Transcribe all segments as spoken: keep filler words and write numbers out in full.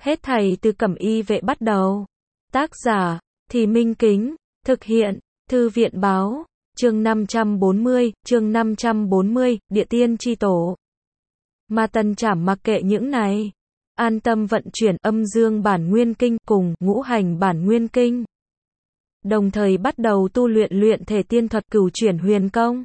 Hết thảy từ Cẩm Y Vệ bắt đầu. Tác giả, Thì Minh Kính, thực hiện, Thư viện Báo, chương năm trăm bốn mươi, chương năm trăm bốn mươi, Địa Tiên Chi Tổ. Mà Tần Trảm mặc kệ những này, an tâm vận chuyển âm dương bản nguyên kinh cùng ngũ hành bản nguyên kinh. Đồng thời bắt đầu tu luyện luyện thể tiên thuật cửu chuyển huyền công.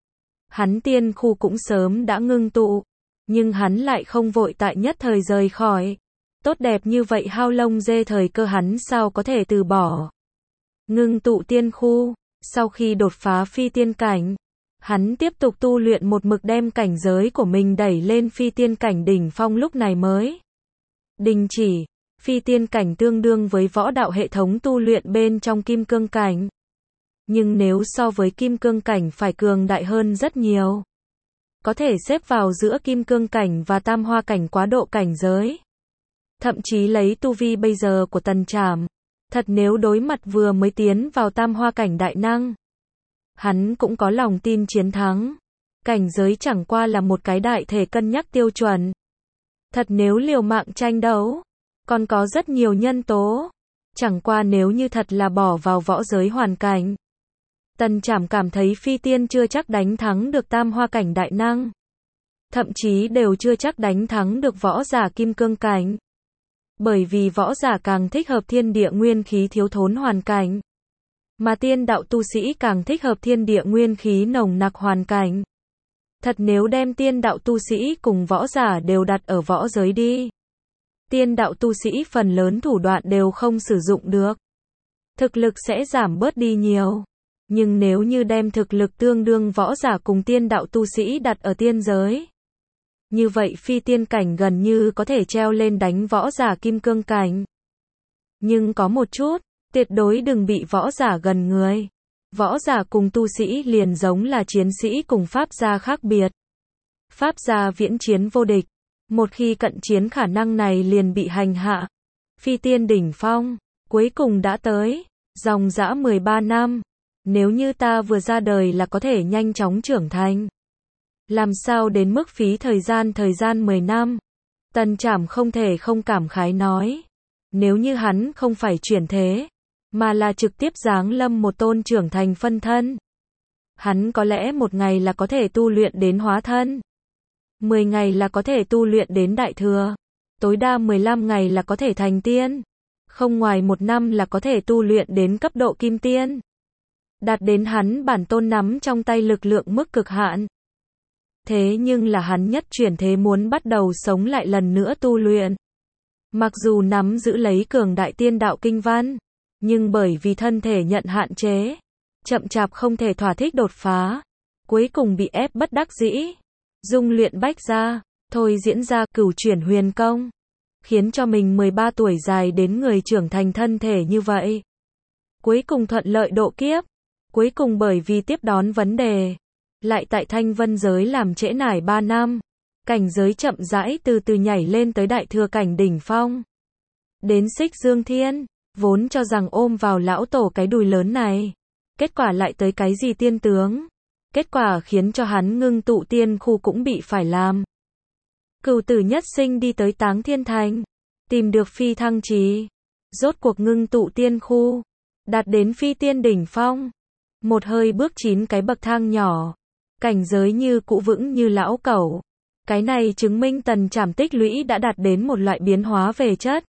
Hắn tiên khu cũng sớm đã ngưng tụ, nhưng hắn lại không vội tại nhất thời rời khỏi. Tốt đẹp như vậy hao lông dê thời cơ hắn sao có thể từ bỏ. Ngưng tụ tiên khu, sau khi đột phá phi tiên cảnh, hắn tiếp tục tu luyện một mực đem cảnh giới của mình đẩy lên phi tiên cảnh đỉnh phong lúc này mới đình chỉ. Phi tiên cảnh tương đương với võ đạo hệ thống tu luyện bên trong kim cương cảnh. Nhưng nếu so với kim cương cảnh phải cường đại hơn rất nhiều. Có thể xếp vào giữa kim cương cảnh và tam hoa cảnh quá độ cảnh giới. Thậm chí lấy tu vi bây giờ của Tần Trảm, thật nếu đối mặt vừa mới tiến vào tam hoa cảnh đại năng, hắn cũng có lòng tin chiến thắng. Cảnh giới chẳng qua là một cái đại thể cân nhắc tiêu chuẩn. Thật nếu liều mạng tranh đấu, còn có rất nhiều nhân tố. Chẳng qua nếu như thật là bỏ vào võ giới hoàn cảnh, Tần Trảm cảm thấy phi tiên chưa chắc đánh thắng được tam hoa cảnh đại năng. Thậm chí đều chưa chắc đánh thắng được võ giả kim cương cảnh. Bởi vì võ giả càng thích hợp thiên địa nguyên khí thiếu thốn hoàn cảnh. Mà tiên đạo tu sĩ càng thích hợp thiên địa nguyên khí nồng nặc hoàn cảnh. Thật nếu đem tiên đạo tu sĩ cùng võ giả đều đặt ở võ giới đi. Tiên đạo tu sĩ phần lớn thủ đoạn đều không sử dụng được. Thực lực sẽ giảm bớt đi nhiều. Nhưng nếu như đem thực lực tương đương võ giả cùng tiên đạo tu sĩ đặt ở tiên giới, như vậy phi tiên cảnh gần như có thể treo lên đánh võ giả kim cương cảnh. Nhưng có một chút, tuyệt đối đừng bị võ giả gần người. Võ giả cùng tu sĩ liền giống là chiến sĩ cùng pháp gia khác biệt. Pháp gia viễn chiến vô địch. Một khi cận chiến khả năng này liền bị hành hạ. Phi tiên đỉnh phong, cuối cùng đã tới. Dòng dã mười ba năm. Nếu như ta vừa ra đời là có thể nhanh chóng trưởng thành. Làm sao đến mức phí thời gian thời gian mười năm. Tần Trảm không thể không cảm khái nói. Nếu như hắn không phải chuyển thế, mà là trực tiếp giáng lâm một tôn trưởng thành phân thân, hắn có lẽ một ngày là có thể tu luyện đến hóa thân. mười ngày là có thể tu luyện đến đại thừa. Tối đa mười lăm ngày là có thể thành tiên. Không ngoài một năm là có thể tu luyện đến cấp độ kim tiên. Đạt đến hắn bản tôn nắm trong tay lực lượng mức cực hạn. Thế nhưng là hắn nhất chuyển thế muốn bắt đầu sống lại lần nữa tu luyện. Mặc dù nắm giữ lấy cường đại tiên đạo kinh văn, nhưng bởi vì thân thể nhận hạn chế, chậm chạp không thể thỏa thích đột phá, cuối cùng bị ép bất đắc dĩ, dung luyện bách gia, thôi diễn ra cửu chuyển huyền công, khiến cho mình mười ba tuổi dài đến người trưởng thành thân thể như vậy. Cuối cùng thuận lợi độ kiếp, cuối cùng bởi vì tiếp đón vấn đề, lại tại Thanh Vân giới làm trễ nải ba năm, cảnh giới chậm rãi từ từ nhảy lên tới đại thừa cảnh đỉnh phong. Đến Xích Dương Thiên, vốn cho rằng ôm vào lão tổ cái đùi lớn này, kết quả lại tới cái gì tiên tướng. Kết quả khiến cho hắn ngưng tụ tiên khu cũng bị phải làm. Cửu tử nhất sinh đi tới Táng Thiên Thành, tìm được phi thăng trì, rốt cuộc ngưng tụ tiên khu, đạt đến phi tiên đỉnh phong. Một hơi bước chín cái bậc thang nhỏ, cảnh giới như cũ vững như lão cẩu. Cái này chứng minh Tần Trảm tích lũy đã đạt đến một loại biến hóa về chất.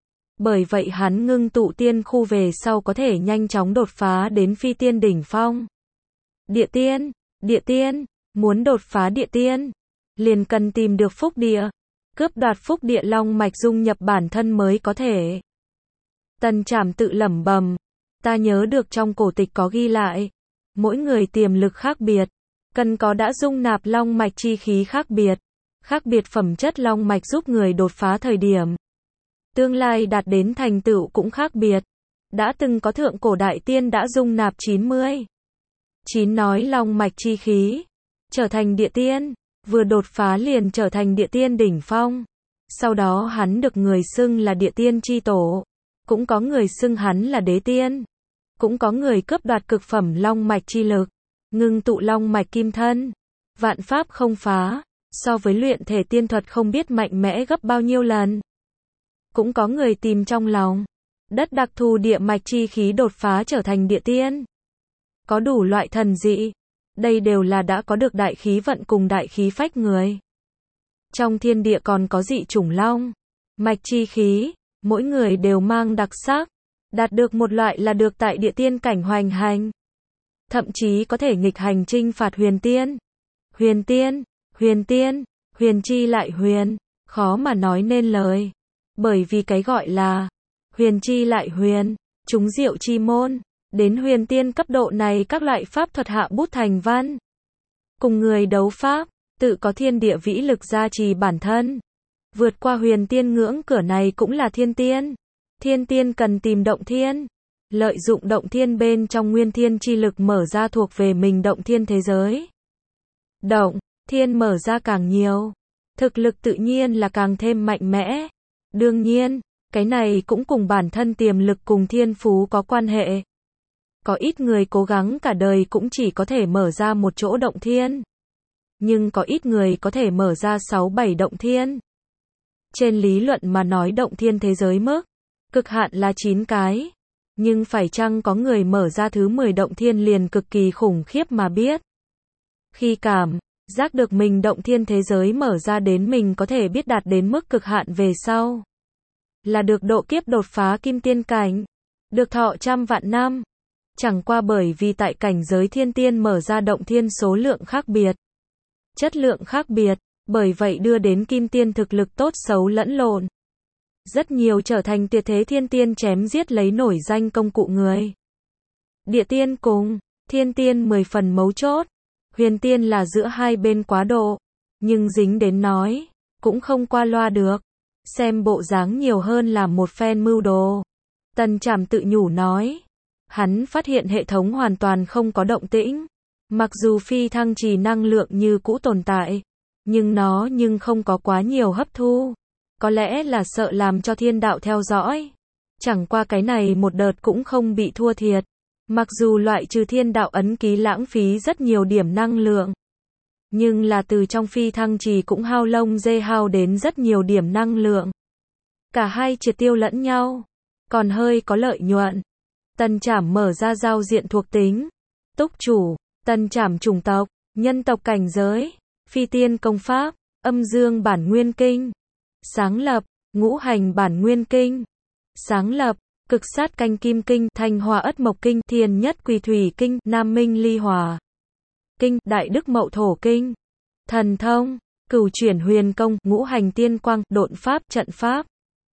Bởi vậy hắn ngưng tụ tiên khu về sau có thể nhanh chóng đột phá đến phi tiên đỉnh phong. Địa tiên, địa tiên, muốn đột phá địa tiên, liền cần tìm được phúc địa, cướp đoạt phúc địa long mạch dung nhập bản thân mới có thể. Tần Trảm tự lẩm bẩm, ta nhớ được trong cổ tịch có ghi lại, mỗi người tiềm lực khác biệt, cần có đã dung nạp long mạch chi khí khác biệt, khác biệt phẩm chất long mạch giúp người đột phá thời điểm. Tương lai đạt đến thành tựu cũng khác biệt. Đã từng có thượng cổ đại tiên đã dung nạp chín mươi chín nói long mạch chi khí, trở thành địa tiên, vừa đột phá liền trở thành địa tiên đỉnh phong. Sau đó hắn được người xưng là địa tiên chi tổ, cũng có người xưng hắn là đế tiên, cũng có người cướp đoạt cực phẩm long mạch chi lực, ngưng tụ long mạch kim thân, vạn pháp không phá, so với luyện thể tiên thuật không biết mạnh mẽ gấp bao nhiêu lần. cũng có người tìm trong lòng đất đặc thù địa mạch chi khí đột phá trở thành địa tiên. Có đủ loại thần dị. Đây đều là đã có được đại khí vận cùng đại khí phách người. Trong thiên địa còn có dị chủng long, mạch chi khí, mỗi người đều mang đặc sắc. Đạt được một loại là được tại địa tiên cảnh hoành hành. Thậm chí có thể nghịch hành chinh phạt huyền tiên. Huyền tiên, huyền tiên, huyền chi lại huyền, khó mà nói nên lời. Bởi vì cái gọi là huyền chi lại huyền, chúng diệu chi môn, đến huyền tiên cấp độ này các loại pháp thuật hạ bút thành văn. Cùng người đấu pháp, tự có thiên địa vĩ lực gia trì bản thân. Vượt qua huyền tiên ngưỡng cửa này cũng là thiên tiên. Thiên tiên cần tìm động thiên. Lợi dụng động thiên bên trong nguyên thiên chi lực mở ra thuộc về mình động thiên thế giới. Động thiên mở ra càng nhiều, thực lực tự nhiên là càng thêm mạnh mẽ. Đương nhiên, cái này cũng cùng bản thân tiềm lực cùng thiên phú có quan hệ. Có ít người cố gắng cả đời cũng chỉ có thể mở ra một chỗ động thiên. Nhưng có ít người có thể mở ra sáu bảy động thiên. Trên lý luận mà nói động thiên thế giới mức cực hạn là chín cái. Nhưng phải chăng có người mở ra thứ mười động thiên liền cực kỳ khủng khiếp mà biết. Khi cảm giác được mình động thiên thế giới mở ra đến mình có thể biết đạt đến mức cực hạn về sau. Là được độ kiếp đột phá kim tiên cảnh. Được thọ trăm vạn năm. Chẳng qua bởi vì tại cảnh giới thiên tiên mở ra động thiên số lượng khác biệt. Chất lượng khác biệt. Bởi vậy đưa đến kim tiên thực lực tốt xấu lẫn lộn. Rất nhiều trở thành tuyệt thế thiên tiên chém giết lấy nổi danh công cụ người. Địa tiên cùng thiên tiên mười phần mấu chốt. Huyền tiên là giữa hai bên quá độ. Nhưng dính đến nói, cũng không qua loa được. Xem bộ dáng nhiều hơn là một phen mưu đồ. Tần Trảm tự nhủ nói. Hắn phát hiện hệ thống hoàn toàn không có động tĩnh. Mặc dù phi thăng trì năng lượng như cũ tồn tại. Nhưng nó nhưng không có quá nhiều hấp thu. Có lẽ là sợ làm cho thiên đạo theo dõi. Chẳng qua cái này một đợt cũng không bị thua thiệt. Mặc dù loại trừ thiên đạo ấn ký lãng phí rất nhiều điểm năng lượng. Nhưng là từ trong phi thăng trì cũng hao lông dê hao đến rất nhiều điểm năng lượng. Cả hai triệt tiêu lẫn nhau. Còn hơi có lợi nhuận. Tần Trảm mở ra giao diện thuộc tính. Túc chủ, Tần Trảm chủng tộc, nhân tộc cảnh giới, phi tiên công pháp, âm dương bản nguyên kinh. Sáng lập, ngũ hành bản nguyên kinh. Sáng lập, cực sát canh kim kinh, thanh hoa ất mộc kinh, thiên nhất quỳ thủy kinh, nam minh ly hòa kinh, đại đức mậu thổ kinh. Thần thông, cửu chuyển huyền công, ngũ hành tiên quang, độn pháp, trận pháp.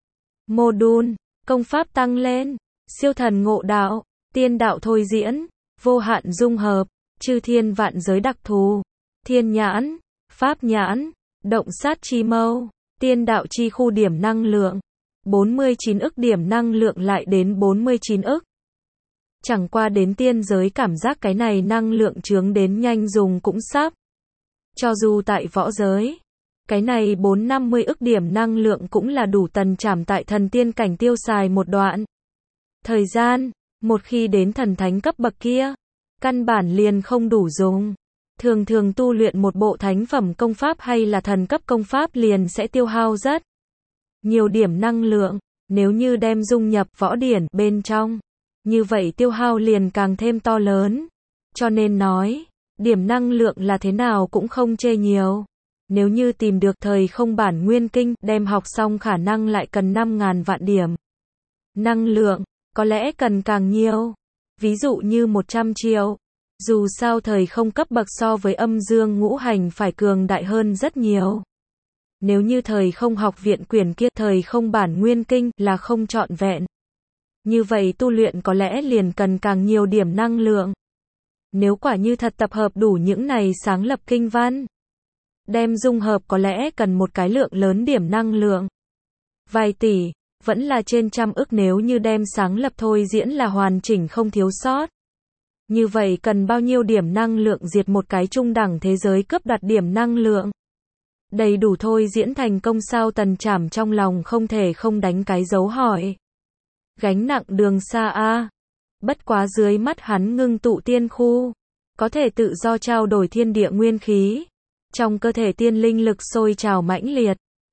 Mô-đun, công pháp tăng lên, siêu thần ngộ đạo, tiên đạo thôi diễn, vô hạn dung hợp, chư thiên vạn giới đặc thù, thiên nhãn, pháp nhãn, động sát chi mâu, tiên đạo chi khu điểm năng lượng. bốn mươi chín ức điểm năng lượng lại đến bốn mươi chín ức. Chẳng qua đến tiên giới cảm giác cái này năng lượng chướng đến nhanh dùng cũng sắp. Cho dù tại võ giới, cái này bốn năm mươi ức điểm năng lượng cũng là đủ Tần Trảm tại thần tiên cảnh tiêu xài một đoạn. Thời gian, một khi đến thần thánh cấp bậc kia, căn bản liền không đủ dùng. Thường thường tu luyện một bộ thánh phẩm công pháp hay là thần cấp công pháp liền sẽ tiêu hao rất nhiều điểm năng lượng. Nếu như đem dung nhập võ điển bên trong, như vậy tiêu hao liền càng thêm to lớn. Cho nên nói, điểm năng lượng là thế nào cũng không chê nhiều. Nếu như tìm được thời không bản nguyên kinh, đem học xong khả năng lại cần năm ngàn vạn điểm năng lượng, có lẽ cần càng nhiều. Ví dụ như một trăm triệu. Dù sao thời không cấp bậc so với âm dương ngũ hành phải cường đại hơn rất nhiều. Nếu như thời không học viện quyển kia thời không bản nguyên kinh là không trọn vẹn. Như vậy tu luyện có lẽ liền cần càng nhiều điểm năng lượng. Nếu quả như thật tập hợp đủ những này sáng lập kinh văn, đem dung hợp có lẽ cần một cái lượng lớn điểm năng lượng. Vài tỷ, vẫn là trên trăm ức nếu như đem sáng lập thôi diễn là hoàn chỉnh không thiếu sót. Như vậy cần bao nhiêu điểm năng lượng diệt một cái trung đẳng thế giới cướp đoạt điểm năng lượng. Đầy đủ thôi diễn thành công sao? Tần Trảm trong lòng không thể không đánh cái dấu hỏi. Gánh nặng đường xa a. Bất quá dưới mắt hắn ngưng tụ tiên khu, có thể tự do trao đổi thiên địa nguyên khí. Trong cơ thể tiên linh lực sôi trào mãnh liệt.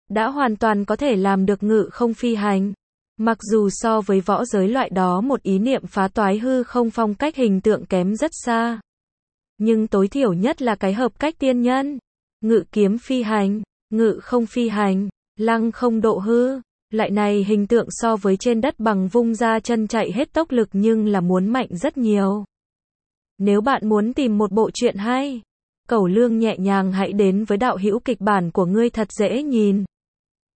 đã hoàn toàn có thể làm được ngự không phi hành. Mặc dù so với võ giới loại đó một ý niệm phá toái hư không phong cách hình tượng kém rất xa. Nhưng tối thiểu nhất là cái hợp cách tiên nhân. Ngự kiếm phi hành, ngự không phi hành, lăng không độ hư. Loại này hình tượng so với trên đất bằng vung ra chân chạy hết tốc lực nhưng là muốn mạnh rất nhiều. Nếu bạn muốn tìm một bộ truyện hay, Cẩu Lương nhẹ nhàng hãy đến với đạo hữu kịch bản của ngươi thật dễ nhìn.